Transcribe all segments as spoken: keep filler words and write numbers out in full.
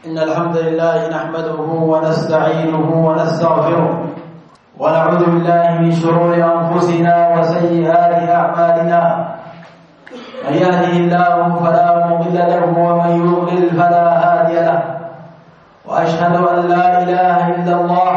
إن الحمد لله نحمده ونستعينه ونستغفره ونعوذ بالله من شرور أنفسنا وسيئات أعمالنا. من يهده الله فلا مضل له ومن يضلل فلا هادي له، وأشهد أن لا إله إلا الله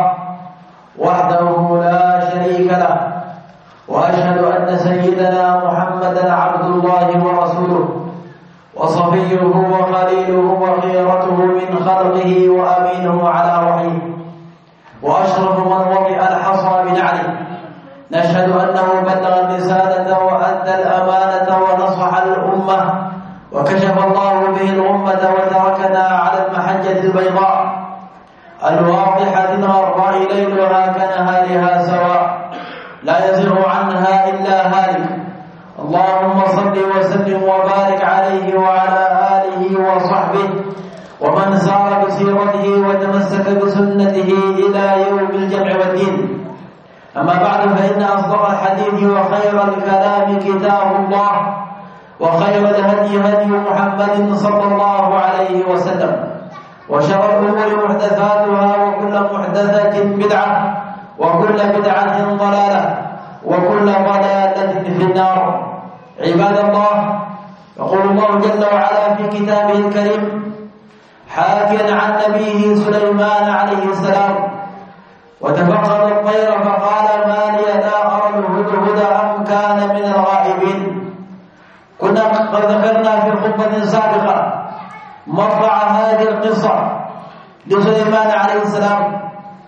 وحده لا شريك له، وأشهد أن سيدنا محمدا عبد الله ورسوله وصفيه وخليله وخيرته من خلقه وأمينه على وحيه، وأشرف من وطئ الحصى بنعله. نشهد أنه بلغ الرسالة وأدى الأمانة ونصح الأمة وكشف الله به الغمة وتركنا على المحجة البيضاء الواضحة الغراء ليلها كنهارها سواء، لا يزيغ عنها إلا هالك. اللهم صل وسلم وبارك عليه وعلى آله وصحبه ومن سار بسيرته وتمسك بسنته إلى يوم الجمع والدين. أما بعد، فإن أصدق الحديث وخير الكلام كتاب الله، وخير الهدي هدي محمد صلى الله عليه وسلم، وشر الأمور محدثاتها، وكل محدثة بدعة، وكل بدعة ضلالة، وكل ضلالة في النار. عباد الله، يقول الله جل وعلا في كتابه الكريم حاكيا عن نبيه سليمان عليه السلام: وتفقد الطير فقال ما لي لا أرى الهدهد أم كان من الغائبين. كنا قد ذكرنا في خطبة سابقة مرفع هذه القصة لسليمان عليه السلام،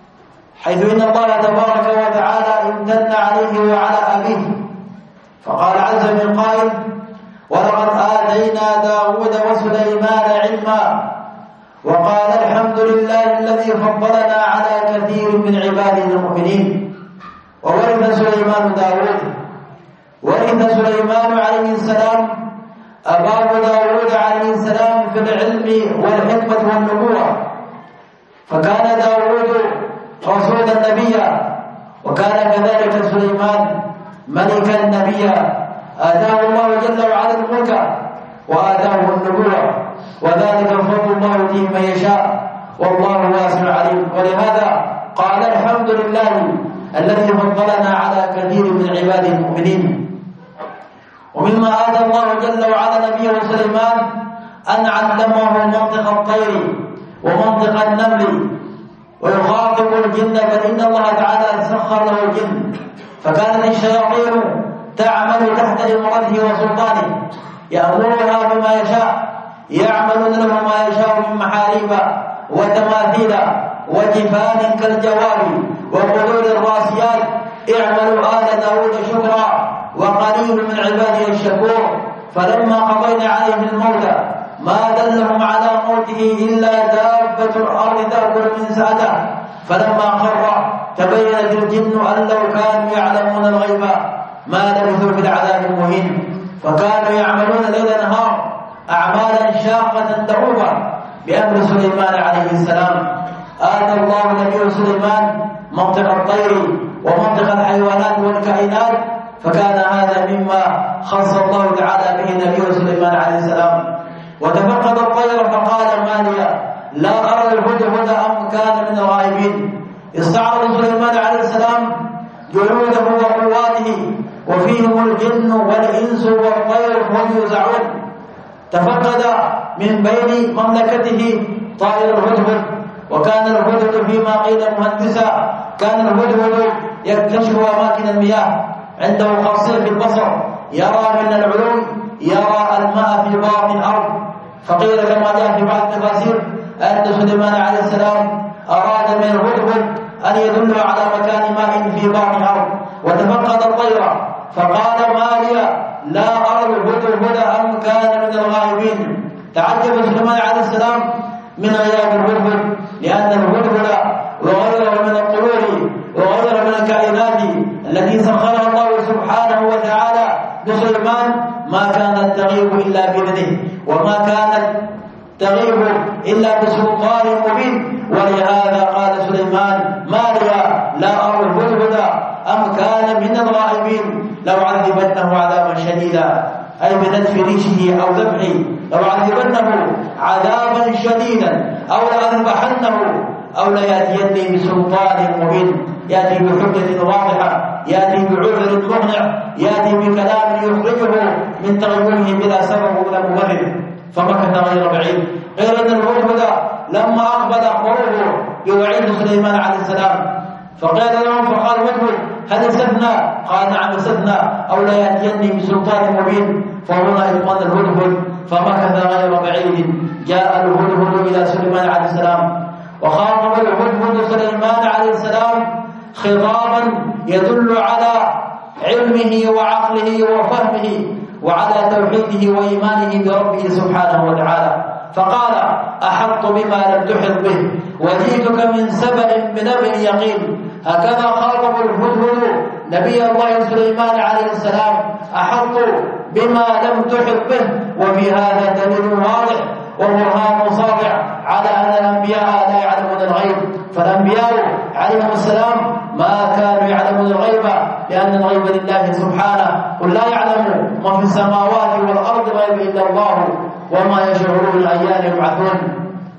حيث إن الله تبارك وتعالى امتن عليه وعلى أبيه، فقال عز من قائل: ولقد آتينا داود وسليمان علما، وقال الحمد لله الذي فضلنا على كثير من عباده المؤمنين. وورث سليمان داود، ورث سليمان عليه السلام أباه داود عليه السلام في العلم والحكمة والنبوة، فكان داود رسولا نبيا، وكان كذلك سليمان ملكا نبيا، آتاه الله جل وعلا الملك وآتاه النبوة، وذلك فضل الله يؤتيه من يشاء والله واسع عليم. ولهذا قال الحمد لله الذي فضلنا على كثير من عباده المؤمنين. ومما آتى الله جل وعلا نبيه سليمان أن علمه منطق الطير ومنطق النمل ويخاطب الجن، بل إن الله تعالى سخر له الجن، فكانت الشياطين تعمل تحت إمرته وسلطانه، يأمرها بما يشاء، يعملون له ما يشاء من محاريب وتماثيل وجفان كالجواب وقدور الراسيات. اعملوا آل داود شكرا وقليل من عباده الشكور. فلما قضينا عليه الموت ما دلهم على موته إلا دابة الأرض تأكل من سأته، فلما خر تبينت الجن أن لو كانوا يعلمون الغيب ما لبثوا في العذاب المهين. فكانوا يعملون ليل نهار أعمالا شاقة دؤوبة بأمر سليمان عليه السلام. آتى الله نبيه سليمان منطق الطير ومنطق الحيوانات والكائنات، فكان هذا مما خص الله تعالى به نبيه سليمان عليه السلام. وتفقد الطير فقال ما لي لا أرى الهدهد أم كان من الغائبين. استعرض سليمان عليه السلام جنوده وقواته، وفيهم الجن والإنس والطير وهم يوزعون. تفقد من بين مملكته طائر الهدهد، وكان الهدهد فيما قيل مهندسا، كان الهدهد يكتشف أماكن المياه، عنده خاصية في البصر، يرى من العلو، يرى الماء في باطن الأرض. فقيل كما جاء في بعض التفاسير أن سليمان عليه السلام أراد من الهدهد أن يدل على مكان ماء في باطن الأرض. وتفقد الطير فقال ما لي لا أرى الهدهد أم كان من الغائبين. تعجب سليمان عليه السلام من غياب الهدهد، لأن الهدهد وغيره من الطيور وغيره من الكائنات التي سخرها الله سبحانه وتعالى لسليمان ما كانت تغيب إلا بإذنه، وما كانت تغيب إلا بسلطان مبين. ولهذا قال سليمان ما لي لا أرى الهدهد أم كان من الغائبين لو عذبنه عذابا شديدا أي بنتف ريشه أو ذبحه لأعذبنه عذابا شديدا أو لأذبحنه أو ليأتيني بسلطان مبين، يأتي بحجة واضحة، يأتي بعذر مقنع، يأتي بكلام يخرجه من تغيره بلا سبب ولا مبرر. فمكث غير بعيد، غير أن الهدهد لما أقبل أخبره يوعد سليمان عليه السلام فقال لهم فقال الهدهد هل استثنى؟ قال نعم استثنى أو لا يأتيني بسلطان مبين. فهنا اطمأن الهدهد فمكث غير بعيد جاء الهدهد إلى سليمان عليه السلام وخاطب الهدهد سليمان عليه السلام خطابا يدل على علمه وعقله وفهمه وعلى توحيده وإيمانه بربه سبحانه وتعالى. فقال أحط بما لم تحط به وجئتك من سبأ بنبأ يقين. هكذا خاطب الهدهد نبي الله سليمان عليه السلام أحط بما لم تحط به. وفي هذا دليل واضح وبرهان ساطع على أن الأنبياء لا يعلمون الغيب، فالأنبياء عليهم السلام ما كانوا يعلمون الغيب لأن الغيب لله سبحانه، قل لا يعلم ما في السماوات والأرض الغيب إلا الله وما يشعرون أيان يبعثون.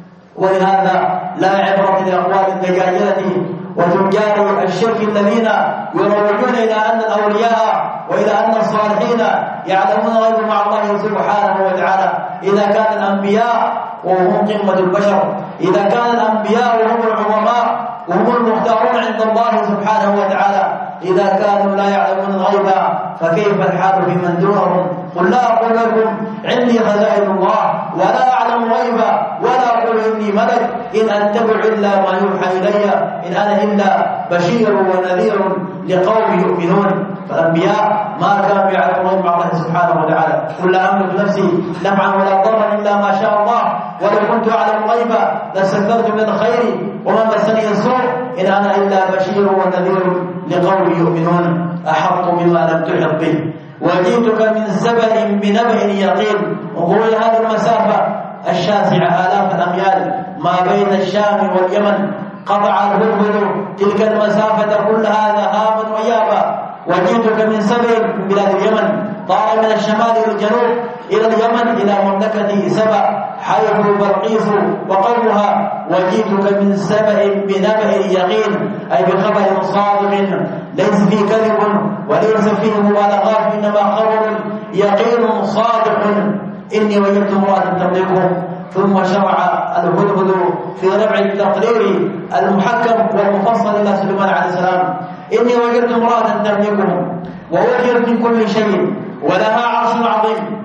ولهذا لا عبرة لأقوال الدجاجلة وتجار الشرك الذين يروجون إلى أن الأولياء وإلى أن الصالحين يعلمون الغيب مع الله سبحانه وتعالى. إذا كان الأنبياء وهم قمة البشر، إذا كان الأنبياء وهم العظماء وهم المختارون عند الله سبحانه وتعالى، إذا كانوا لا يعلمون الغيب فكيف الحال بمن دونهم؟ قل لا أقول لكم عندي خزائن الله ولا أعلم غيبا ولا أقول إني ملك إن أتبع إلا ما يوحى إلي إن أنا إلا بشير ونذير لقوم يؤمنون. فالأنبياء ما كانوا يعلمون مع الله سبحانه وتعالى. قل لا أملك نفسي نفعا ولا ضرا إلا ما شاء الله ولو كنت أعلم الغيب لاستكثرت من الخير وما مسني السوء إن أنا إلا بشير ونذير لقوم يؤمنون. أحط بما لم تحط به وجئتك من سبأ بنبأ يقين. انظروا إلى هذه المسافة الشاسعة آلاف الأميال ما بين الشام واليمن، قطع الهدهد تلك المسافة كلها ذهابا وإيابا. وجئتك من سبأ من بلاد اليمن، طار من الشمال إلى الجنوب إلى اليمن إلى مملكة سبأ حيث بلقيس وقومها. وجئتك من سبأ بنبأ يقين أي بخبر صادق ليس فيه كذب وليس فيه مبالغات إنما خبر يقين صادق. إني وجدت امرأة تملكهم. ثم شرع الهدهد في ربع التقرير المحكم والمفصل إلى سليمان عليه السلام. إني وجدت امرأة تملكهم ووجدت من كل شيء ولها عرش عظيم.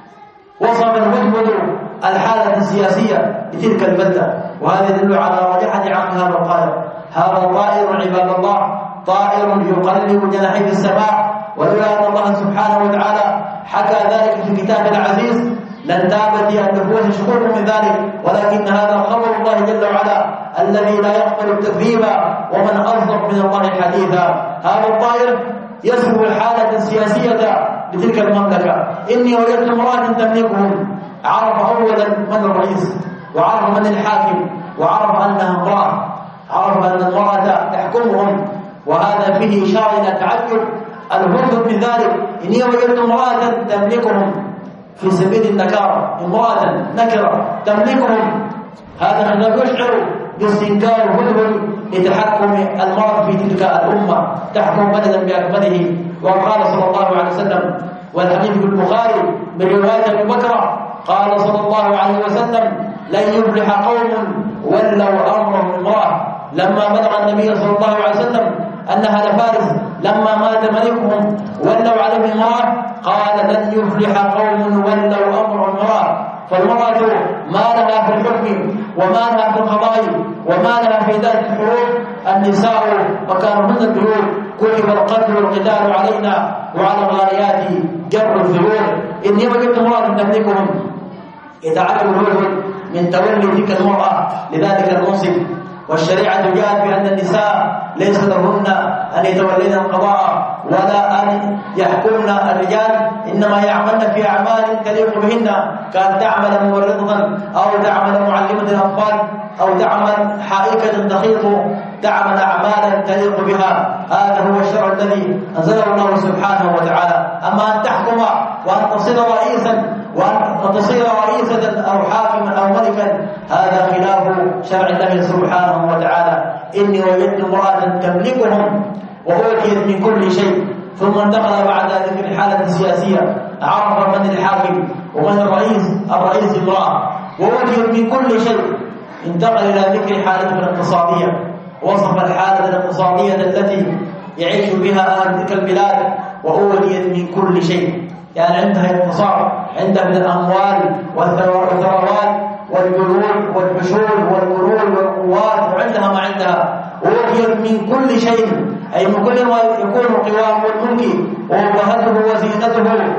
وصف الهدهد الحالة السياسية لتلك البلدة، وهذا يدل على رجحة عقل هذا القائل. هذا طائر عباد الله، طائر يقلب جناحيه في السماء، ولولا أن الله سبحانه وتعالى حكى ذلك في كتابه العزيز لانتابت النفوس شكور من ذلك. ولكن هذا خبر الله جل وعلا الذي لا يقبل التكذيب ومن أصدق من الله حديثا. هذا الطائر يصف الحالة السياسية لتلك المملكة. إني وجدت امرأة تملكهم. عرف أولا من الرئيس وعرف من الحاكم وعرف أنها امرأة، عرف أن المرأة تحكمهم، وهذا فيه إشارة إلى تعجب الهدهد من ذلك. إني وجدت امرأة تملكهم في سبيل النكارة، امرأة نكرة تملكهم. هذا خلاف يشعر باستنكار الهدهد لتحكم المرأة في تلك الأمة، تحكم بلدا بأكمله. وقال صلى الله عليه وسلم، والحديث في البخاري من رواية أبي بكر قال صلى الله عليه وسلم: لن يفلح قوم ولوا أمرهم امرأة. لما بلغ النبي صلى الله عليه وسلم أنها لفارس لما مات ملكهم ولوا عليه امرأة، قال: لن يفلح قوم ولوا أمرهم امرأة. فالمرأة ما لها في الحكم وما لها في القضاء وما لها في ذات الحروب. النساء وكانهن البيوت، كتب القتل والقتال علينا وعلى الغاليات جر الذيول. إني وجدت امرأة تملكهم. يتعجب الهدهد من تولي تلك المرأة لذلك المنصب. والشريعة جاءت بأن النساء ليس لهن أن يتولين القضاء ولا أن يحكمن الرجال، إنما يعملن في أعمال تليق بهن، كان تعمل ممرضة أو تعمل معلمة الأطفال أو تعمل حائكة تخيط، تعمل أعمالا تليق بها. هذا هو الشرع الذي أنزله الله سبحانه وتعالى. أما أن تحكم وأن تصير رئيسا وأن تصير رئيسا أو حاكما أو ملكا، هذا خلاف شرع الله سبحانه وتعالى. إني وجدت امرأة تملكهم وأوتيت من كل شيء، ثم انتقل بعد ذكر الحالة السياسية، عرف من الحاكم ومن الرئيس، الرئيس امرأة وأوتيت من كل شيء، انتقل إلى ذكر حالته الاقتصادية، وصف الحالة الاقتصادية التي يعيش بها أهل تلك البلاد، وأوتيت من كل شيء، يعني عندها اقتصاد، عندها من الأموال والثروات والجنود والحشود والقرون والقوات، وعندها ما عندها، أوتيت من كل شيء، أي من كل ما يكون قوام الملك وأبهته وزينته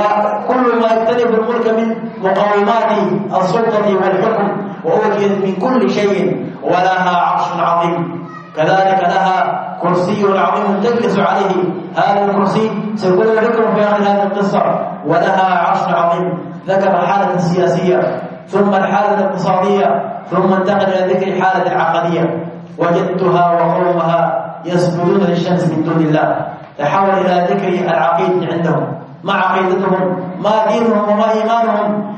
وكل ما يختلف الملك من مقومات السلطة والحكم، وأوتيت من كل شيء، ولها عرش عظيم، كذلك لها كرسي عظيم تجلس عليه، هذا الكرسي سيكون ذكر في آخر هذه القصة، ولها عرش عظيم. ذكر الحالة السياسية ثم الحالة الاقتصادية، ثم انتقل إلى ذكر الحالة العقدية. وجدتها وقومها يسجدون للشمس من دون الله، تحول إلى ذكر العقيدة عندهم، ما عقيدتهم، ما دينهم وما إيمانهم.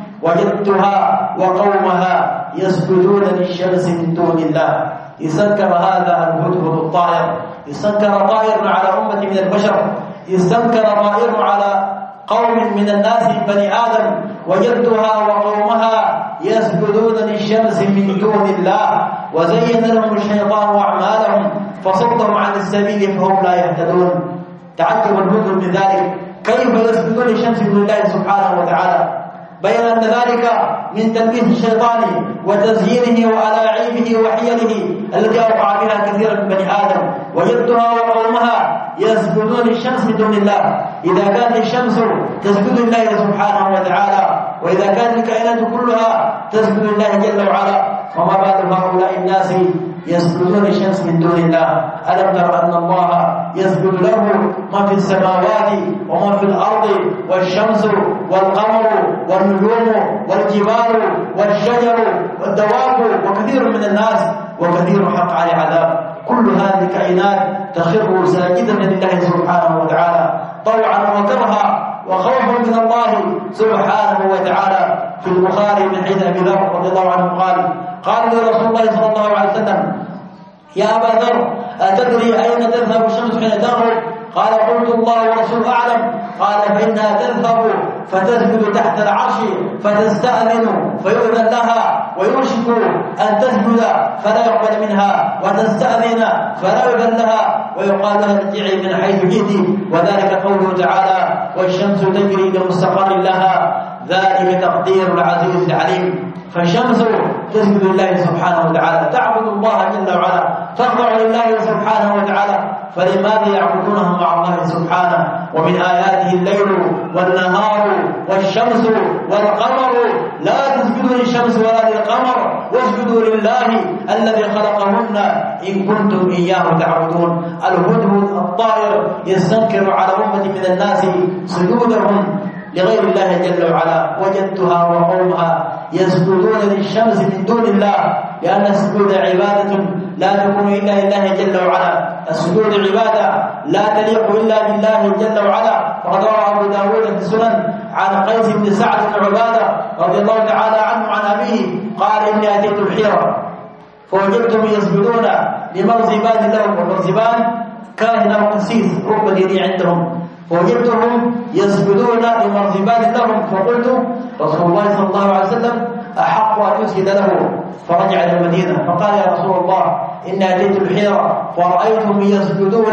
وجدتها وقومها يسجدون للشمس من دون الله. يسكر هذا الهدهد الطائر، يسكر طائر على أمة من البشر، يسكر طائر على قوم من الناس بني آدم. وجدتها وقومها يسجدون للشمس من دون الله، وزين لهم الشيطان أعمالهم فصدهم عن السبيل فهم لا يهتدون. تعجب الهدهد من ذلك، كيف يسجدون للشمس من الله سبحانه وتعالى؟ بين أن ذلك من تلبيس الشيطان وتزيينه وألاعيبه وحيله التي أوقع بها كثيرا من بني آدم. وجدتها وقومها يسجدون للشمس من دون الله. إذا كانت الشمس تسجد لله سبحانه وتعالى، وإذا كانت الكائنات كلها تسجد لله جل وعلا، وما بال هؤلاء الناس يسجدون للشمس من دون الله؟ ألم تر أن الله يسجد له ما في السماوات وما في الأرض، والشمس والقمر والنجوم والجبال والشجر والدواب وكثير من الناس، وكثير حق على عذاب. كل هذه الكائنات تخر ساجدة لله سبحانه وتعالى طوعا وكرها وخوفا من الله سبحانه وتعالى. في البخاري من حديث أبي ذر رضي الله عنه قال قال لي رسول الله صلى الله عليه وسلم: يا أبا ذر، أتدري أين تذهب الشمس حين تغرب؟ قال: قلت الله ورسوله أعلم. قال: فإنها تذهب فتسجد تحت العرش فتستأذن فيؤذن لها، ويوشك أن تسجد فلا يقبل منها، وتستأذن فلا يؤذن لها، ويقال لها ارجعي من حيث جئت. وذلك قوله تعالى: والشمس تجري لمستقر لها، ذلك تقدير العزيز العليم. فالشمس تسجد لله سبحانه وتعالى، تعبد الله جل وعلا، تخضع لله سبحانه وتعالى. فلماذا يعبدونه مع الله سبحانه؟ ومن آياته الليل والنهار والشمس والقمر، لا تسجدوا للشمس ولا للقمر واسجدوا لله الذي خلقهن إن كنتم إياه تعبدون. الهدهد الطائر يستنكر على أمة من الناس سجودهم لغير الله جل وعلا. وجدتها وقومها يسجدون للشمس من دون الله، لأن السجود عبادة لا تكون إلا لله جل وعلا. السجود عبادة لا تليق إلا بالله جل وعلا. وقد روى أبو داود في السنن عن قيس بن سعد بن عبادة رضي الله تعالى عنه عن أبيه قال: إني أتيت الحيرة فوجدتهم يسجدون لمرزبان لهم، والمرزبان كاهن أو قسيس رب ديني عندهم، فوجدتهم يسجدون لمرزبان لهم، فقلت: رسول الله صلى الله عليه وسلم أحق أن يسجد له. فرجع إلى المدينة فقال: يا رسول الله، إني أتيت الحيرة فرأيتهم يسجدون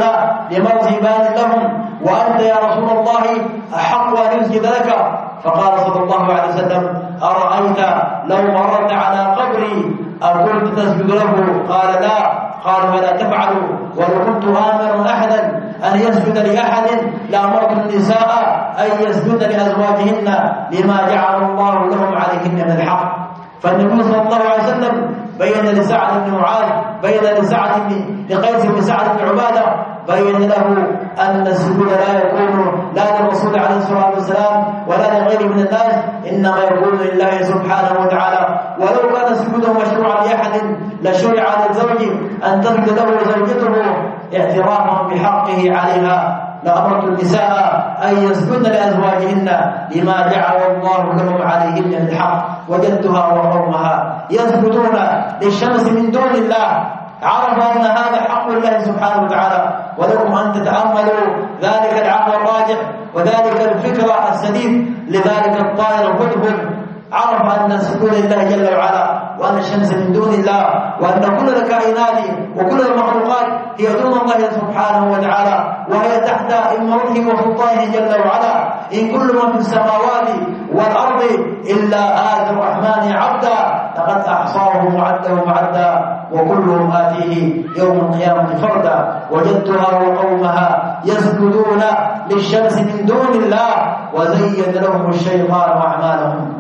لمرزبان لهم، وأنت يا رسول الله أحق أن يسجد لك. فقال صلى الله عليه وسلم: أرأيت لو مررت على قبري أكنت تسجد له؟ قال: لا. قال: فلا تفعلوا، ولو كنت آمر أحدا أن يسجد لأحد لأمرت النساء أن يسجد لأزواجهن لما جعل الله لهم عليهن من الحق. فالنبي صلى الله عليه وسلم بين لسعد بن معاذ بين لسعد بن لقيس بن سعد بن عبادة بين له أن السجود لا يكون لا للرسول عليه الصلاة والسلام ولا لغيره من الناس، إنما يكون لله سبحانه وتعالى. ولو كان سجوده مشروعا لأحد لشرع للزوج أن تسجد له زوجته اعترافا بحقه عليها. لأمرت النساء أن يسجدن لأزواجهن لما جعل الله لهم عليهن من حق. وجدتها وقومها يسجدون للشمس من دون الله، عرف أن هذا حق الله سبحانه وتعالى. ولكم أن تتأملوا ذلك العقل الراجح وذلك الفكرة السديد لذلك الطائر الهدهد، عرف أن سجود الله جل وعلا وأن الشمس من دون الله، وأن كل الكائنات وكل المخلوقات هي دون الله سبحانه وتعالى، وهي تحت إمرته وسلطانه جل وعلا. إن كل من في السماوات والأرض إلا آتي الرحمن عبدا لقد أحصاهم وعدهم عدا وكلهم آتيه يوم القيامة فردا. وجدتها وقومها يسجدون للشمس من دون الله وزين لهم الشيطان أعمالهم.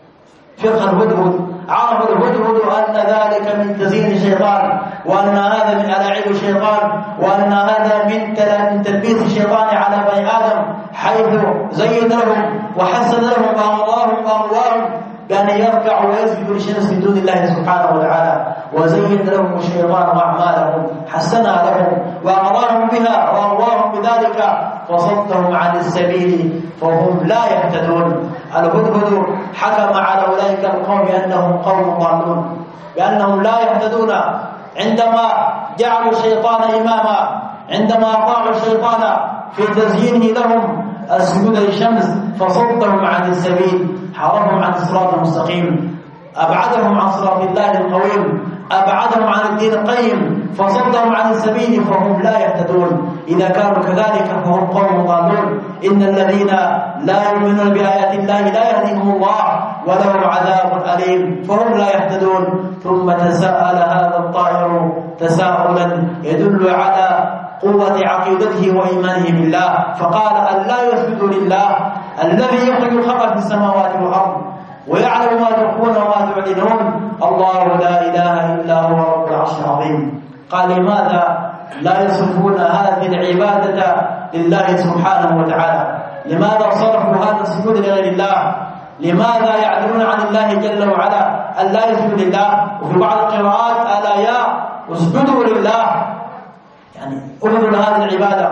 فقه الهدهد، عرف الهدهد أن ذلك من تزيين الشيطان، وأن هذا من ألاعيب الشيطان، وأن هذا من تلبيس الشيطان على بني آدم، حيث زين لهم وحسن لهم وأمرهم وأمواهم بأن يركعوا ويسجدوا للشمس من دون الله سبحانه وتعالى، وزين لهم الشيطان أعمالهم، حسنها لهم وأمرهم بها وأمرهم بذلك فصدهم عن السبيل فهم لا يهتدون. الهدهد حكم على أولئك القوم بأنهم قوم ضالون، بأنهم لا يهتدون عندما جعلوا الشيطان إماما، عندما أطاعوا الشيطان في تزيينه لهم السجود للشمس فصدهم عن السبيل، حرمهم عن الصراط المستقيم، أبعدهم عن صراط الله القويم، أبعدهم عن الدين القيم، فصدهم عن السبيل فهم لا يهتدون. إذا كانوا كذلك فهم قوم ضالون. إن الذين لا يؤمنون بآيات الله لا يهديهم الله ولهم عذاب أليم فهم لا يهتدون. ثم تساءل هذا الطائر تساؤلا يدل على قوة عقيدته وإيمانه بالله، فقال أن لا يسجدوا لله الذي يخرج الخبر في السماوات والأرض ويعلم ما تخفون وما تعلنون، الله لا إله إلا هو رب العرش العظيم. قال لماذا لا يصرفون هذه العبادة لله سبحانه وتعالى؟ لماذا صرفوا هذا السجود لغير الله؟ لماذا يعلمون عن الله جل وعلا أن لا يسجدوا لله؟ وفي بعض القراءات ألا يا اسجدوا لله، يعني أمروا هذه العبادة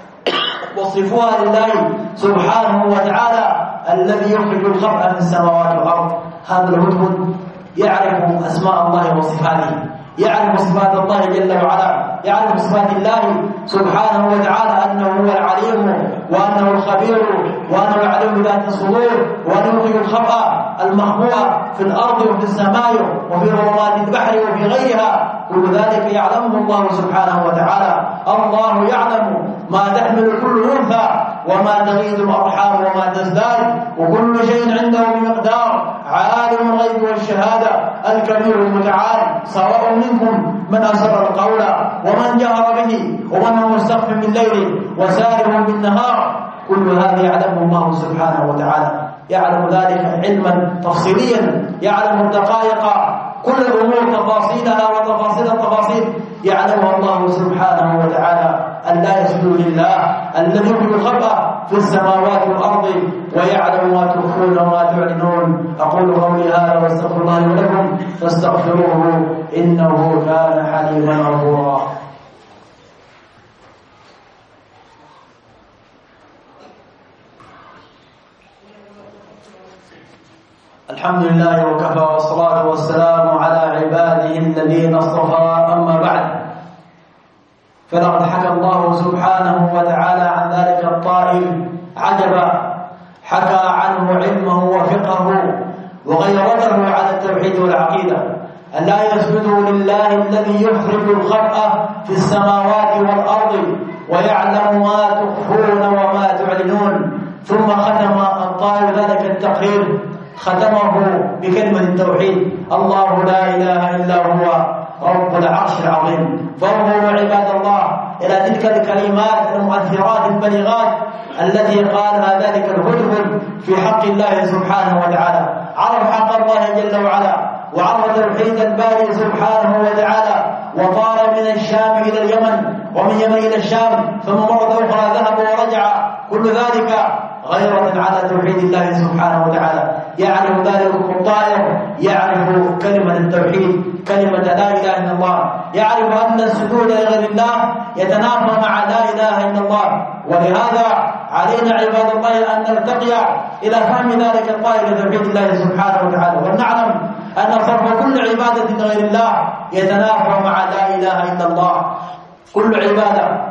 وصفوها لله سبحانه وتعالى الذي يخرج الخبأ في السماوات والأرض. هذا الهدهد يعرف أسماء الله وصفاته، يعرف صفات الله جل وعلا، يعرف صفات الله سبحانه وتعالى أنه هو العليم وأنه الخبير وأنه العليم بذات الصدور، وأنه يخرج الخبأ المخبوء في الأرض وفي السماء وفي ظلمات البحر وفي غيرها، كل ذلك يعلمه الله سبحانه وتعالى. الله يعلم ما تحمل كل أنثى وما تغيض الأرحام وما تزداد، وكل شيء عنده بمقدار. عالم الغيب والشهادة الكبير المتعال، سواء منكم من أسر القول ومن جهر به ومن هو مستخف بالليل وسارب بالنهار، كل هذا يعلمه الله سبحانه وتعالى. يعلم ذلك علما تفصيليا، يعلم الدقائق كل الأمور تفاصيلها وتفاصيل التفاصيل يعلمها الله سبحانه وتعالى. أن لا يسجدوا لله الذي يخرج الخبأ في السماوات والأرض ويعلم ما تخفون وما تعلنون. أقول قولي هذا واستغفر الله لي ولكم فاستغفروه إنه كان حليما غفورا. الحمد لله وكفى والصلاة والسلام على عباده الذين اصطفى. أما بعد، فلقد حكى الله سبحانه وتعالى عن ذلك الطائر عجبا، حكى عنه علمه وفقهه وغيرته على التوحيد والعقيدة، أن لا يسجدوا لله الذي يخرج الخبأ في السماوات والأرض ويعلم ما تخفون وما تعلنون. ثم ختم الطائر ذلك التقرير، ختمه بكلمة التوحيد: الله لا إله إلا هو رب العرش العظيم. فانظروا عباد الله إلى تلك الكلمات المؤثرات البليغات التي قالها ذلك الهدهد في حق الله سبحانه وتعالى. عرف حق الله جل وعلا، وعرف توحيد الباري سبحانه وتعالى، وطار من الشام إلى اليمن ومن اليمن إلى الشام، ثم مرة أخرى ذهب ورجع، كل ذلك غيرة على توحيد الله سبحانه وتعالى. يعرف ذلك الطائر يعرف كلمة التوحيد، كلمة لا إله إلا الله، يعرف أن السجود لغير الله يتنافى مع لا إله إلا الله. ولهذا علينا عباد الله أن نرتقي إلى فهم ذلك القائل توحيد الله سبحانه وتعالى، ونعلم أن صرف كل عبادة لغير الله يتنافى مع لا إله إلا الله. كل عبادة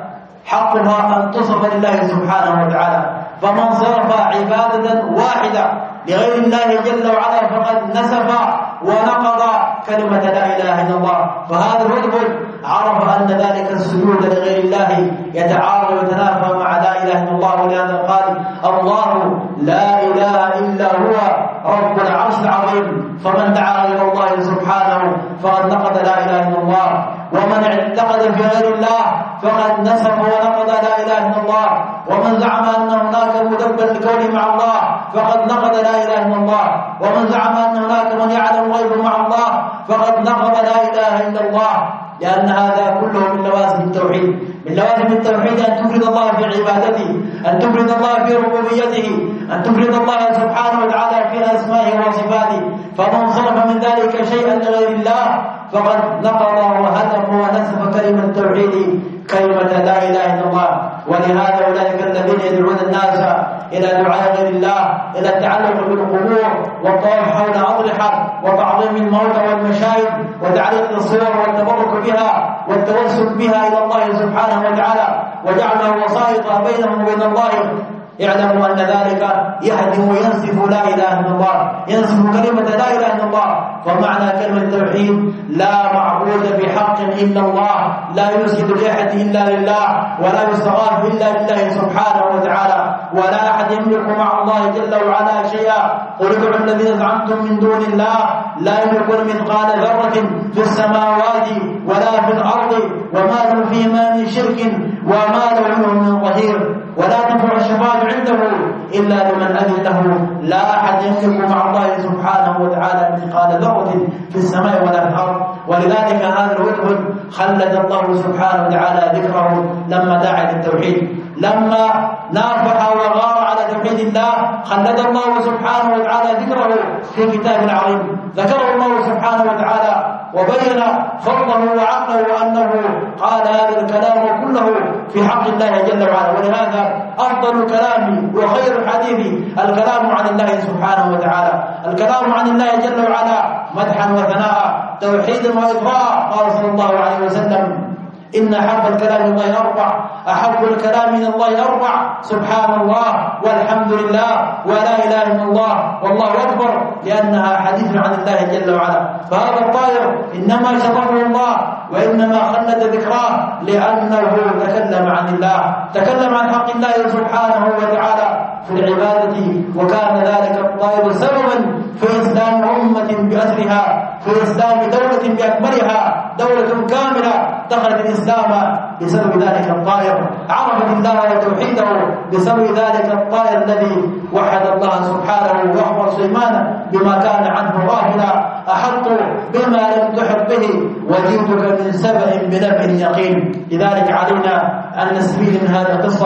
حقها أن تصف لله سبحانه وتعالى، فمن صرف عبادة واحدة لغير الله جل وعلا فقد نسف ونقض كلمة لا إله إلا الله. فهذا الرجل عرف أن ذلك السجود لغير الله يتعارض ويتنافى مع لا إله إلا الله، ولهذا قال الله لا إله إلا هو رب العرش العظيم. فمن دعا إلى الله سبحانه فقد نقض لا إله إلا الله، ومن اعتقد في غير الله فقد نسف ونقض لا إله إلا الله، ومن زعم أن هناك مدبر لكونه مع الله فقد نقض لا إله إلا الله، ومن زعم أن هناك من يعلم الغيب مع الله فقد نقض لا إله إلا الله. لأن هذا كله من لوازم التوحيد. من لوازم التوحيد أن تفرد الله في عبادته، أن تفرد الله في ربوبيته، أن تفرد الله سبحانه وتعالى في أسمائه وصفاته. فمن صرف من ذلك شيئا لغير الله فقد نقض وهدم ونسف كلمة التوحيد، كلمة لا إله إلا الله. ولهذا أولئك الذين يدعون الناس إلى دعاء غير الله، إلى التعلق بالقبور والطواف حول أضرحة وتعظيم الموتى والمشاهد وتعليق الصور والتبرك بها والتوسل بها إلى الله سبحانه وتعالى وجعلها وسائط بينهم وبين الله، اعلموا أن ذلك يهدم وينسف لا إله إلا الله، ينسف كلمة لا إله إلا الله. فمعنى كلمة التوحيد لا معبود بحق إلا الله، لا يسجد لأحد إلا لله، ولا يستغاث إلا بالله سبحانه وتعالى، ولا أحد يملك مع الله جل وعلا شيئا. قل ادعوا الذين زعمتم من دون الله لا يملكون مثقال ذرة في السماوات ولا في الأرض وما لهم فيهما من شرك وما له من ظهير، ولا تنفع الشفاعة عنده إلا لمن أذن له. لا أحد يملك مع الله سبحانه وتعالى مثقال ذرة في السماء ولا في الأرض. ولذلك هذا الوجه خلد الله سبحانه وتعالى ذكره لما دعا للتوحيد، لما نافح وغار على توحيد الله خلد الله سبحانه وتعالى ذكره في كتاب العظيم. ذكره الله سبحانه وتعالى وبين فضله وعقله وأنه قال هذا الكلام كله في حق الله جل وعلا. ولهذا أفضل الكلام وخير الحديث الكلام عن الله سبحانه وتعالى، الكلام عن الله جل وعلا مدحا وثناء، توحيدا وإطراء. قال صلى الله عليه وسلم إن أحب الكلام من الله أربع، أحب الكلام من الله أربع: سبحان الله والحمد لله ولا إله إلا الله والله أكبر، لأنها حديث عن الله جل وعلا. فهذا الطائر إنما شرفه الله وإنما خلد ذكراه لأنه تكلم عن الله، تكلم عن حق الله سبحانه وتعالى في العبادة، وكان ذلك الطائر سببا في إسلام أمة بأسرها، في إسلام دولة بأكبرها، دولة كاملة دخلت الإسلام بسبب ذلك الطائر، عرفت الله وتوحيده بسبب ذلك الطائر الذي وحد الله سبحانه وأخبر سليمان بما كان عنه غافلا: أحط بما لم تحط به وجئتك من سبأ بنبأ يقين. لذلك علينا أن نستفيد من هذه القصة،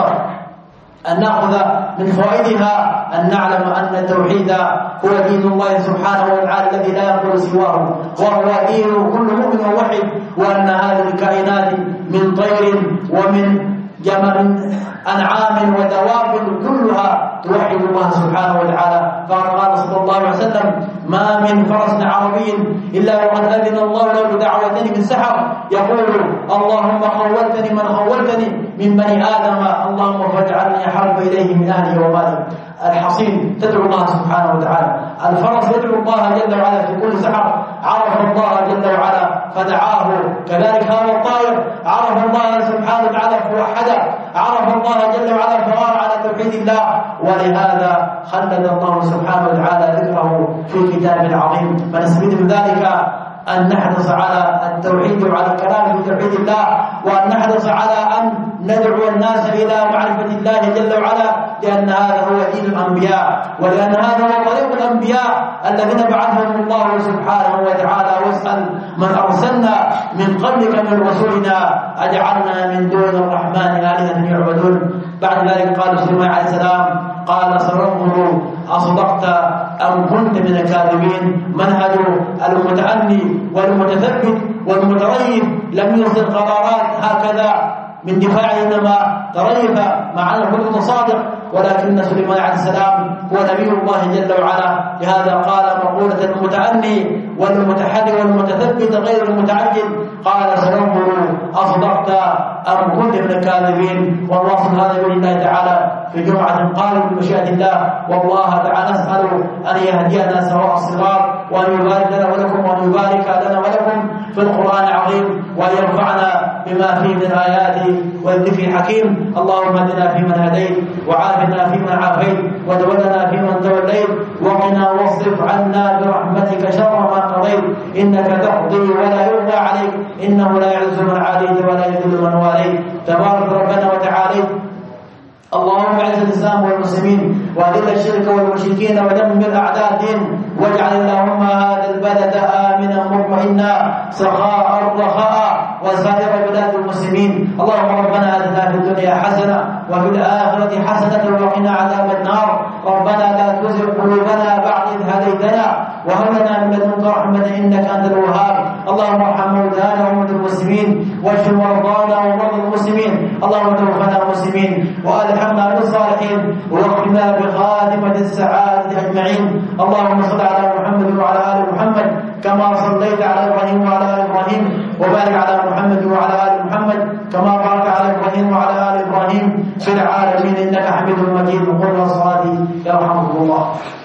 أن نأخذ من فوائدها أن نعلم أن التوحيد هو دين الله سبحانه وتعالى الذي لا يقبل سواه، وهو دين كل مؤمن ووحيد، وأن هذه الكائنات من طير ومن جمل أنعام ودواب كلها توحد الله سبحانه وتعالى. فقال صلى الله عليه وسلم: ما من فرس عربي إلا وقد أذن الله له بدعوتين من سحر يقول: اللهم خولتني من خولتني من بني آدم، اللهم فاجعلني أحب إليه من أهلي ومالي. الحصين تدعو الله سبحانه وتعالى، الفرس يدعو الله جل وعلا في كل سحر، عرف الله جل وعلا فدعاه. كذلك هذا الطائر عرف الله سبحانه وتعالى فوحده، عرف الله جل وعلا فغار على توحيد الله، ولهذا خلد الله سبحانه وتعالى ذكره في كتاب العظيم. فنستفيد من ذلك أن نحرص على التوحيد وعلى الكلام في توحيد الله، وأن نحرص على أن ندعو الناس إلى معرفة الله جل وعلا لأن هذا هو دين الأنبياء، ولأن هذا هو طريق الأنبياء الذين بعثهم الله سبحانه وتعالى. واسأل من أرسلنا من قبلك من رسولنا أجعلنا من دون الرحمن آلهة يعبدون. بعد ذلك قال سليمان عليه السلام قال سننظر أصدقت أم كنت من الكاذبين. منهج المتأني والمتثبت والمتريث لم يصدر قرارات هكذا من دفاعه، إنما تريث مع أنه كنت صادق، ولكن سليمان عليه السلام هو نبي الله جل وعلا. لهذا قال مقولة المتأني والمتحري والمتثبت غير المتعجل قال سننظر أصدقت أم كنت من الكاذبين. والواصل هذا بإذن الله تعالى في جمعة قال بمشيئة الله، والله تعالى نسأل أن يهدينا سواء الصراط، وأن يبارك لنا ولكم، وأن يبارك لنا ولكم في القرآن العظيم، وأن ينفعنا بما فيه من آيات والذكر الحكيم. اللهم اهدنا فيمن هديت، وعافنا فيمن عافيت، وتولنا فيمن توليت، وقنا واصرف عنا برحمتك شر ما قضيت، إنك تقضي ولا يقضى عليك، إنه لا يعز من عاديت ولا يذل من واليت، تبارك ربنا وتعاليت. اللهم اعز الاسلام والمسلمين، واذل الشرك والمشركين، ودمر اعداء الدين، واجعل اللهم هذا البلد امنا مطمئنا سخاء رخاء وسائر بلاد المسلمين. اللهم ربنا اتنا في الدنيا حسنه وفي الاخره حسنه وقنا عذاب النار. ربنا لا تزغ قلوبنا بعد اذ هديتنا وهب لنا من لدنك رحمه انك انت الوهاب. اللهم ارحم موتانا وموتى المسلمين، واشف مرضانا ومرضى المسلمين. اللهم توفنا مسلمين والحقنا بالصالحين، واختمنا بخاتمه السعاده اجمعين. اللهم صل على محمد وعلى ال محمد كما صليت على ابراهيم وعلى ال ابراهيم، وبارك على محمد وعلى ال محمد كما باركت على ابراهيم وعلى ال ابراهيم في العالمين انك حميد مجيد. وقل صلاتي يرحمكم الله.